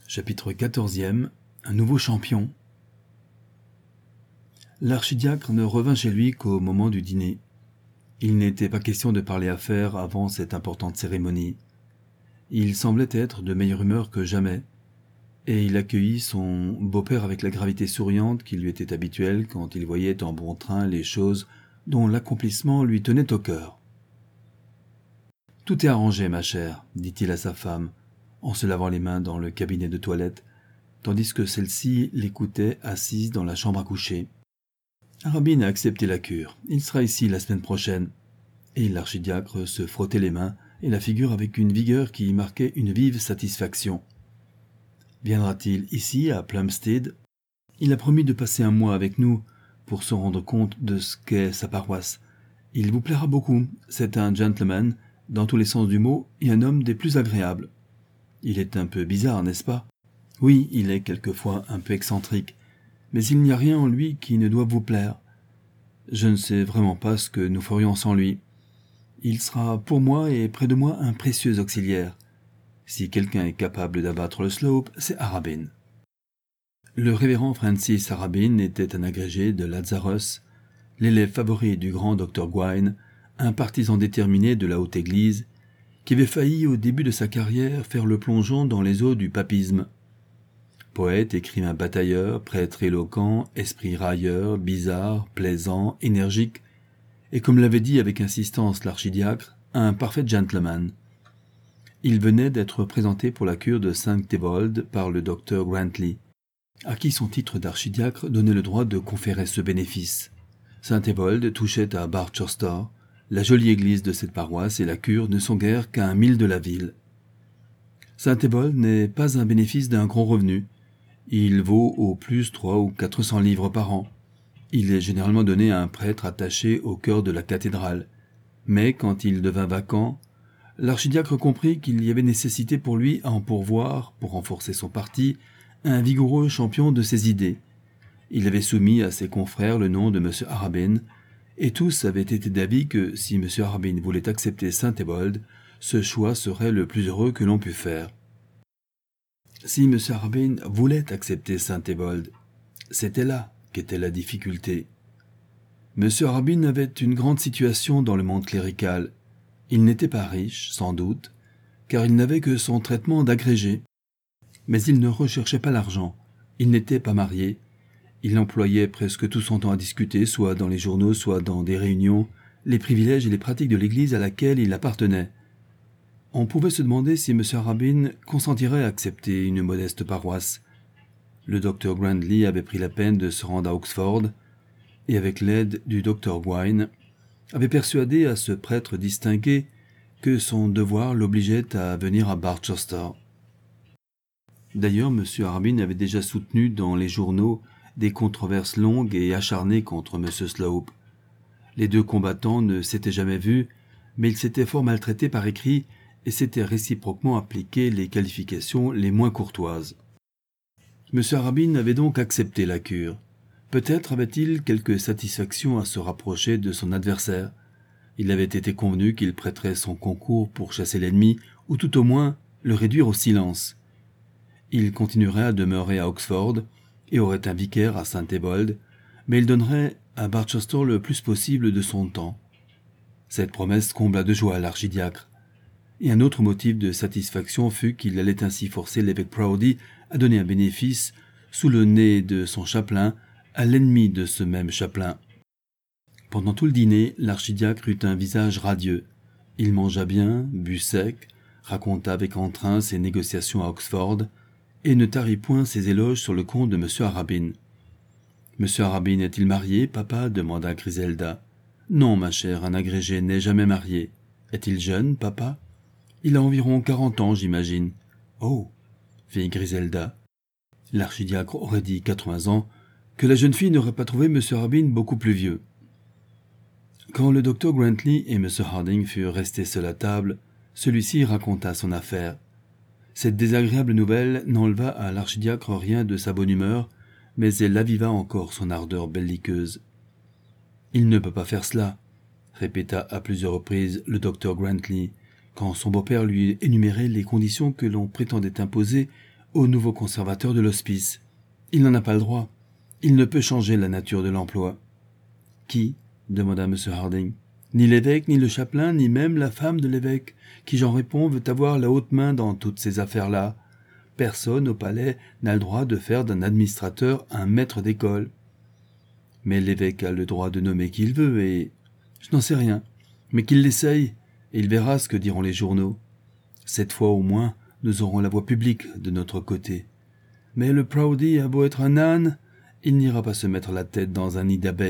Chapitre 14e. Un nouveau champion. L'archidiacre ne revint chez lui qu'au moment du dîner. Il n'était pas question de parler affaires avant cette importante cérémonie. Il semblait être de meilleure humeur que jamais, et il accueillit son beau-père avec la gravité souriante qui lui était habituelle quand il voyait en bon train les choses dont l'accomplissement lui tenait au cœur. « Tout est arrangé, ma chère, dit-il à sa femme, en se lavant les mains dans le cabinet de toilette, tandis que celle-ci l'écoutait assise dans la chambre à coucher. Arabine a accepté la cure. Il sera ici la semaine prochaine. Et l'archidiacre se frottait les mains et la figure avec une vigueur qui marquait une vive satisfaction. Viendra-t-il ici, à Plumstead? Il a promis de passer un mois avec nous pour se rendre compte de ce qu'est sa paroisse. Il vous plaira beaucoup. C'est un gentleman, dans tous les sens du mot, et un homme des plus agréables. Il est un peu bizarre, n'est-ce pas? Oui, il est quelquefois un peu excentrique, mais il n'y a rien en lui qui ne doive vous plaire. Je ne sais vraiment pas ce que nous ferions sans lui. Il sera pour moi et près de moi un précieux auxiliaire. Si quelqu'un est capable d'abattre le Slope, c'est Arabine. Le révérend Francis Arabine était un agrégé de Lazarus, l'élève favori du grand Dr Gouin, un partisan déterminé de la haute église, qui avait failli au début de sa carrière faire le plongeon dans les eaux du papisme. Poète, écrivain batailleur, prêtre éloquent, esprit railleur, bizarre, plaisant, énergique, et comme l'avait dit avec insistance l'archidiacre, un parfait gentleman. Il venait d'être présenté pour la cure de Saint Théobold par le docteur Grantley, à qui son titre d'archidiacre donnait le droit de conférer ce bénéfice. Saint Théobold touchait à Barchester. La jolie église de cette paroisse et la cure ne sont guère qu'à 1 mile de la ville. Saint Théobold n'est pas un bénéfice d'un gros revenu. Il vaut au plus 300 ou 400 livres par an. Il est généralement donné à un prêtre attaché au cœur de la cathédrale. Mais quand il devint vacant, l'archidiacre comprit qu'il y avait nécessité pour lui à en pourvoir, pour renforcer son parti, un vigoureux champion de ses idées. Il avait soumis à ses confrères le nom de M. Arabine, et tous avaient été d'avis que si M. Arabine voulait accepter Saint Théobold, ce choix serait le plus heureux que l'on pût faire. Si M. Arabine voulait accepter Saint Théobold, c'était là qu'était la difficulté. M. Arabine avait une grande situation dans le monde clérical. Il n'était pas riche, sans doute, car il n'avait que son traitement d'agrégé. Mais il ne recherchait pas l'argent. Il n'était pas marié. Il employait presque tout son temps à discuter, soit dans les journaux, soit dans des réunions, les privilèges et les pratiques de l'Église à laquelle il appartenait. On pouvait se demander si M. Arabine consentirait à accepter une modeste paroisse. Le docteur Grantley avait pris la peine de se rendre à Oxford, et avec l'aide du docteur Gouin, avait persuadé à ce prêtre distingué que son devoir l'obligeait à venir à Barchester. D'ailleurs, M. Arabine avait déjà soutenu dans les journaux des controverses longues et acharnées contre M. Slope. Les deux combattants ne s'étaient jamais vus, mais ils s'étaient fort maltraités par écrit et s'étaient réciproquement appliqués les qualifications les moins courtoises. M. Arabine avait donc accepté la cure. Peut-être avait-il quelque satisfaction à se rapprocher de son adversaire. Il avait été convenu qu'il prêterait son concours pour chasser l'ennemi, ou tout au moins le réduire au silence. Il continuerait à demeurer à Oxford et aurait un vicaire à Saint Théobold, mais il donnerait à Barchester le plus possible de son temps. Cette promesse combla de joie l'archidiacre. Et un autre motif de satisfaction fut qu'il allait ainsi forcer l'évêque Proudie à donner un bénéfice sous le nez de son chapelain à l'ennemi de ce même chapelain. Pendant tout le dîner, l'archidiacre eut un visage radieux. Il mangea bien, but sec, raconta avec entrain ses négociations à Oxford, et ne tarit point ses éloges sur le compte de M. Arabine. « M. Arabine est-il marié, papa » demanda Griselda. « Non, ma chère, un agrégé n'est jamais marié. Est-il jeune, papa » ? « Il a environ 40 ans, j'imagine. »« Oh » fit Griselda. L'archidiacre aurait dit 80 ans, que la jeune fille n'aurait pas trouvé M. Arabine beaucoup plus vieux. Quand le docteur Grantley et M. Harding furent restés seuls à table, celui-ci raconta son affaire. Cette désagréable nouvelle n'enleva à l'archidiacre rien de sa bonne humeur, mais elle aviva encore son ardeur belliqueuse. « Il ne peut pas faire cela », répéta à plusieurs reprises le docteur Grantley, quand son beau-père lui énumérait les conditions que l'on prétendait imposer au nouveau conservateur de l'hospice. Il n'en a pas le droit. Il ne peut changer la nature de l'emploi. »« Qui ?» demanda M. Harding. « Ni l'évêque, ni le chapelain, ni même la femme de l'évêque, qui, j'en réponds, veut avoir la haute main dans toutes ces affaires-là. Personne au palais n'a le droit de faire d'un administrateur un maître d'école. Mais l'évêque a le droit de nommer qui il veut, et... je n'en sais rien. Mais qu'il l'essaye, et il verra ce que diront les journaux. Cette fois au moins, nous aurons la voix publique de notre côté. Mais le Proudy a beau être un âne, il n'ira pas se mettre la tête dans un nid d'abeilles. »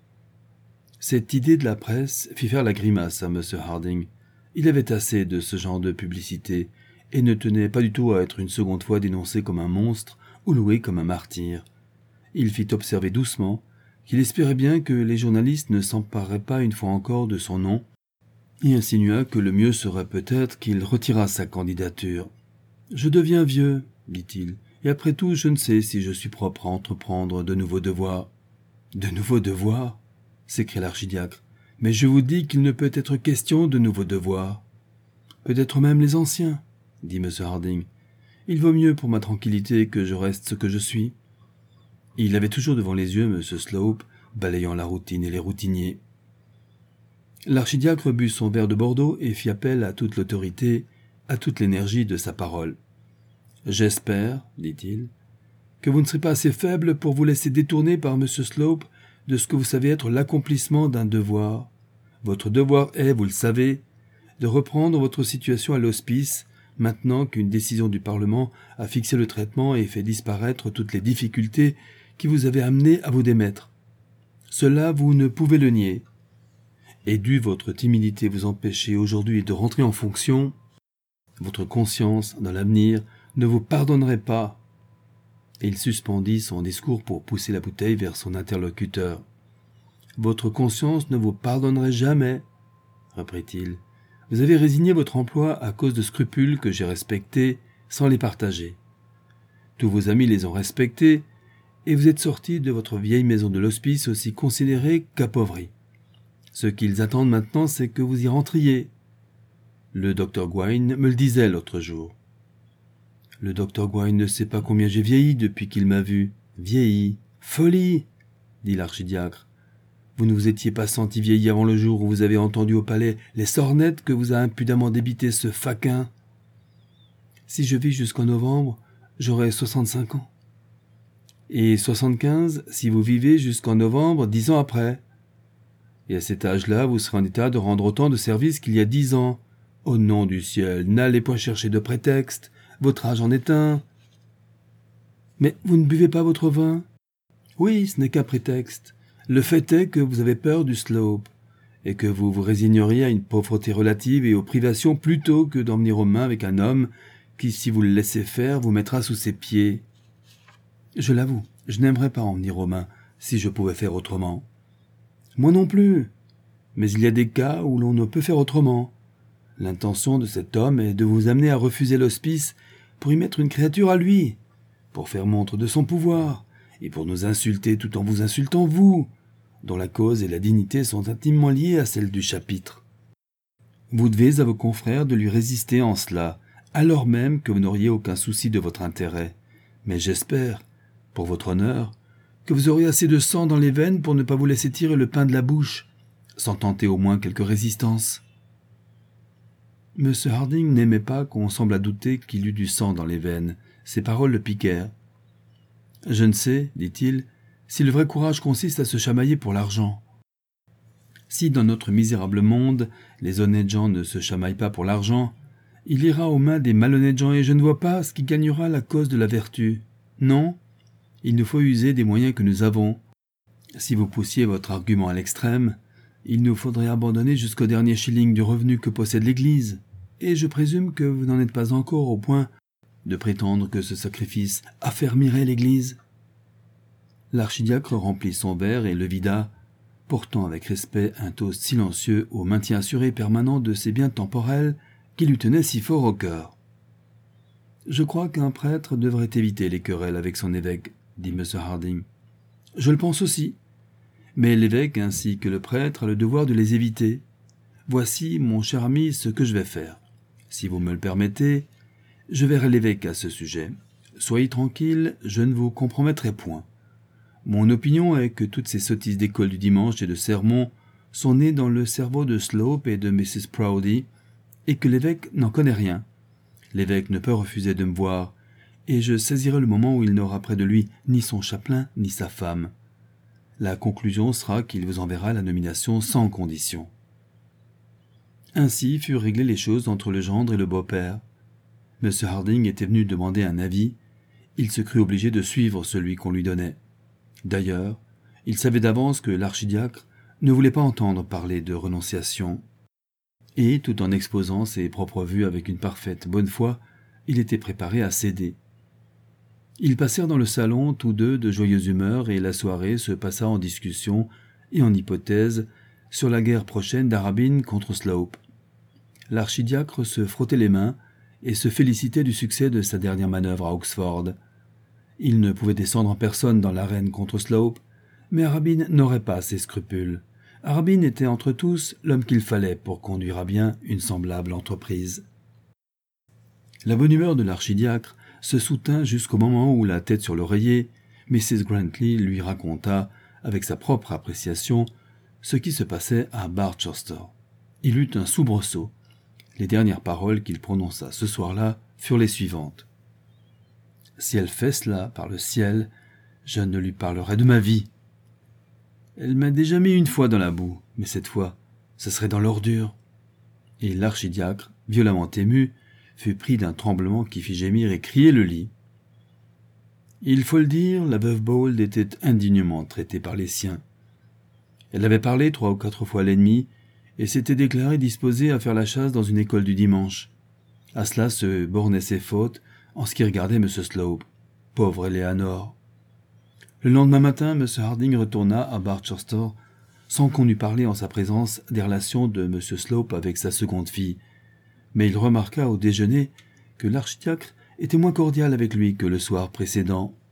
Cette idée de la presse fit faire la grimace à M. Harding. Il avait assez de ce genre de publicité, et ne tenait pas du tout à être une seconde fois dénoncé comme un monstre ou loué comme un martyr. Il fit observer doucement qu'il espérait bien que les journalistes ne s'empareraient pas une fois encore de son nom, et insinua que le mieux serait peut-être qu'il retirât sa candidature. « Je deviens vieux, dit-il, et après tout je ne sais si je suis propre à entreprendre de nouveaux devoirs. »« De nouveaux devoirs ?» s'écria l'archidiacre. « Mais je vous dis qu'il ne peut être question de nouveaux devoirs. »« Peut-être même les anciens, » dit M. Harding. « Il vaut mieux pour ma tranquillité que je reste ce que je suis. » Il avait toujours devant les yeux M. Slope, balayant la routine et les routiniers. L'archidiacre but son verre de Bordeaux et fit appel à toute l'autorité, à toute l'énergie de sa parole. « J'espère, dit-il, que vous ne serez pas assez faible pour vous laisser détourner par M. Slope de ce que vous savez être l'accomplissement d'un devoir. Votre devoir est, vous le savez, de reprendre votre situation à l'hospice, maintenant qu'une décision du Parlement a fixé le traitement et fait disparaître toutes les difficultés qui vous avaient amené à vous démettre. Cela, vous ne pouvez le nier. Et dû votre timidité vous empêcher aujourd'hui de rentrer en fonction, votre conscience, dans l'avenir, ne vous pardonnerait pas. » Et il suspendit son discours pour pousser la bouteille vers son interlocuteur. « Votre conscience ne vous pardonnerait jamais, » reprit-il. « Vous avez résigné votre emploi à cause de scrupules que j'ai respectés sans les partager. Tous vos amis les ont respectés, et vous êtes sorti de votre vieille maison de l'hospice aussi considérée qu'appauvrie. Ce qu'ils attendent maintenant, c'est que vous y rentriez. Le docteur Gouin me le disait l'autre jour. »« Le docteur Gouin ne sait pas combien j'ai vieilli depuis qu'il m'a vu. Vieilli. Folie, dit l'archidiacre. Vous ne vous étiez pas senti vieilli avant le jour où vous avez entendu au palais les sornettes que vous a impudemment débité ce faquin. Si je vis jusqu'en novembre, j'aurai 65 ans. Et 75 si vous vivez jusqu'en novembre 10 ans après. Et à cet âge-là, vous serez en état de rendre autant de services qu'il y a 10 ans. Au nom du ciel, n'allez point chercher de prétexte. Votre âge en est un. Mais vous ne buvez pas votre vin? Oui, ce n'est qu'un prétexte. Le fait est que vous avez peur du Slope, et que vous vous résigneriez à une pauvreté relative et aux privations plutôt que d'en venir aux mains avec un homme qui, si vous le laissez faire, vous mettra sous ses pieds. Je l'avoue, je n'aimerais pas en venir aux mains si je pouvais faire autrement. Moi non plus. Mais il y a des cas où l'on ne peut faire autrement. L'intention de cet homme est de vous amener à refuser l'hospice pour y mettre une créature à lui, pour faire montre de son pouvoir, et pour nous insulter tout en vous insultant vous, dont la cause et la dignité sont intimement liées à celles du chapitre. Vous devez à vos confrères de lui résister en cela, alors même que vous n'auriez aucun souci de votre intérêt. Mais j'espère, pour votre honneur, que vous aurez assez de sang dans les veines pour ne pas vous laisser tirer le pain de la bouche, sans tenter au moins quelque résistance. M. Harding n'aimait pas qu'on semble à douter qu'il eût du sang dans les veines. Ses paroles le piquèrent. « Je ne sais, dit-il, si le vrai courage consiste à se chamailler pour l'argent. Si dans notre misérable monde, les honnêtes gens ne se chamaillent pas pour l'argent, il ira aux mains des malhonnêtes gens et je ne vois pas ce qui gagnera la cause de la vertu. Non, il nous faut user des moyens que nous avons. Si vous poussiez votre argument à l'extrême, il nous faudrait abandonner jusqu'au dernier shilling du revenu que possède l'Église. Et je présume que vous n'en êtes pas encore au point de prétendre que ce sacrifice affermirait l'Église. » L'archidiacre remplit son verre et le vida, portant avec respect un toast silencieux au maintien assuré et permanent de ses biens temporels qui lui tenaient si fort au cœur. « Je crois qu'un prêtre devrait éviter les querelles avec son évêque, » dit M. Harding. « Je le pense aussi. Mais l'évêque ainsi que le prêtre a le devoir de les éviter. Voici, mon cher ami, ce que je vais faire. Si vous me le permettez, je verrai l'évêque à ce sujet. Soyez tranquille, je ne vous compromettrai point. Mon opinion est que toutes ces sottises d'école du dimanche et de sermon sont nées dans le cerveau de Slope et de Mrs. Proudie, et que l'évêque n'en connaît rien. L'évêque ne peut refuser de me voir, et je saisirai le moment où il n'aura près de lui ni son chapelain ni sa femme. La conclusion sera qu'il vous enverra la nomination sans condition. Ainsi furent réglées les choses entre le gendre et le beau-père. M. Harding était venu demander un avis. Il se crut obligé de suivre celui qu'on lui donnait. D'ailleurs, il savait d'avance que l'archidiacre ne voulait pas entendre parler de renonciation. Et, tout en exposant ses propres vues avec une parfaite bonne foi, il était préparé à céder. Ils passèrent dans le salon tous deux de joyeuse humeur et la soirée se passa en discussion et en hypothèse sur la guerre prochaine d'Arabine contre Slope. L'archidiacre se frottait les mains et se félicitait du succès de sa dernière manœuvre à Oxford. Il ne pouvait descendre en personne dans l'arène contre Slope, mais Arabine n'aurait pas ses scrupules. Arabine était entre tous l'homme qu'il fallait pour conduire à bien une semblable entreprise. La bonne humeur de l'archidiacre se soutint jusqu'au moment où, la tête sur l'oreiller, Mrs. Grantley lui raconta, avec sa propre appréciation, ce qui se passait à Barchester. Il eut un soubresaut. Les dernières paroles qu'il prononça ce soir-là furent les suivantes. « Si elle fait cela, par le ciel, je ne lui parlerai de ma vie. Elle m'a déjà mis une fois dans la boue, mais cette fois, ce serait dans l'ordure. » Et l'archidiacre, violemment ému, fut pris d'un tremblement qui fit gémir et crier le lit. Il faut le dire, la veuve Bold était indignement traitée par les siens. Elle avait parlé 3 ou 4 fois à l'ennemi et s'était déclarée disposée à faire la chasse dans une école du dimanche. À cela se bornaient ses fautes en ce qui regardait M. Slope. Pauvre Eleanor. Le lendemain matin, M. Harding retourna à Barchester sans qu'on eût parlé en sa présence des relations de M. Slope avec sa seconde fille, mais il remarqua au déjeuner que l'archidiacre était moins cordial avec lui que le soir précédent.